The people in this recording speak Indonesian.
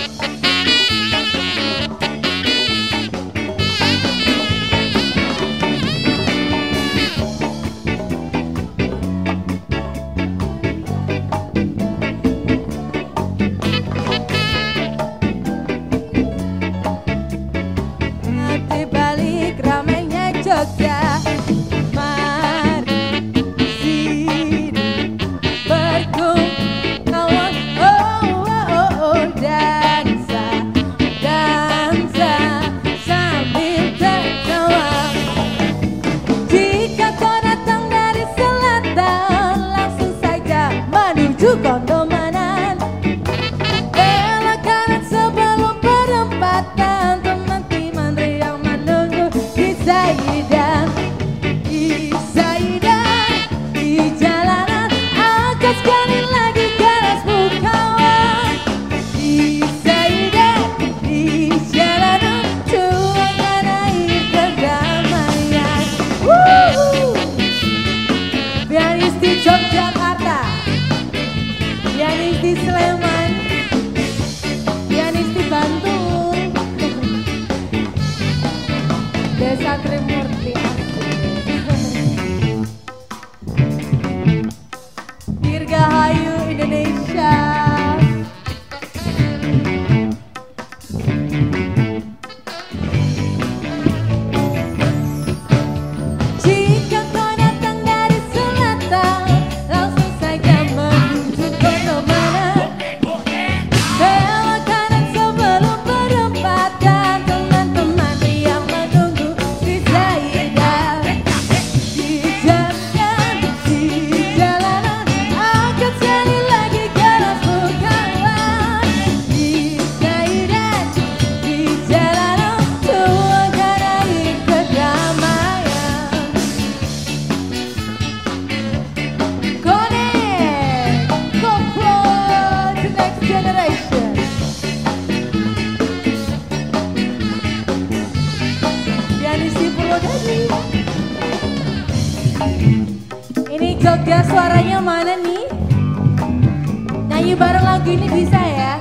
Jogja, mari sini berkumpulan, dansa, dansa sambil tertawa. Jika kau datang dari selatan, langsung saja menuju Kondomanan. Belok kanan sebelum perempatan, teman-teman yang menunggu di Zaidan, di jalanan. Angkat sekali lagi kerasmu kawan, di jalanan, tuangkan air kedamaian. Pianis di Yogyakarta, pianis di Sleman, pianis di Bantul, Desa Trimurti, Dirgahayu Indonesia. Jika kau datang dari selatan, langsung saja menuju Kondomanan. Belok kanan sebelum perempatan, teman-teman yang menunggu di Zaidan, di jalanan. Angkat sekali lagi kerasmu kawan, di jalanan, tuangkan air kedamaian. Connect, complete the next generation. Pianis di Purwodadi. Ini Jogja, suaranya mana nih? Nyanyi bareng lagu ini bisa ya?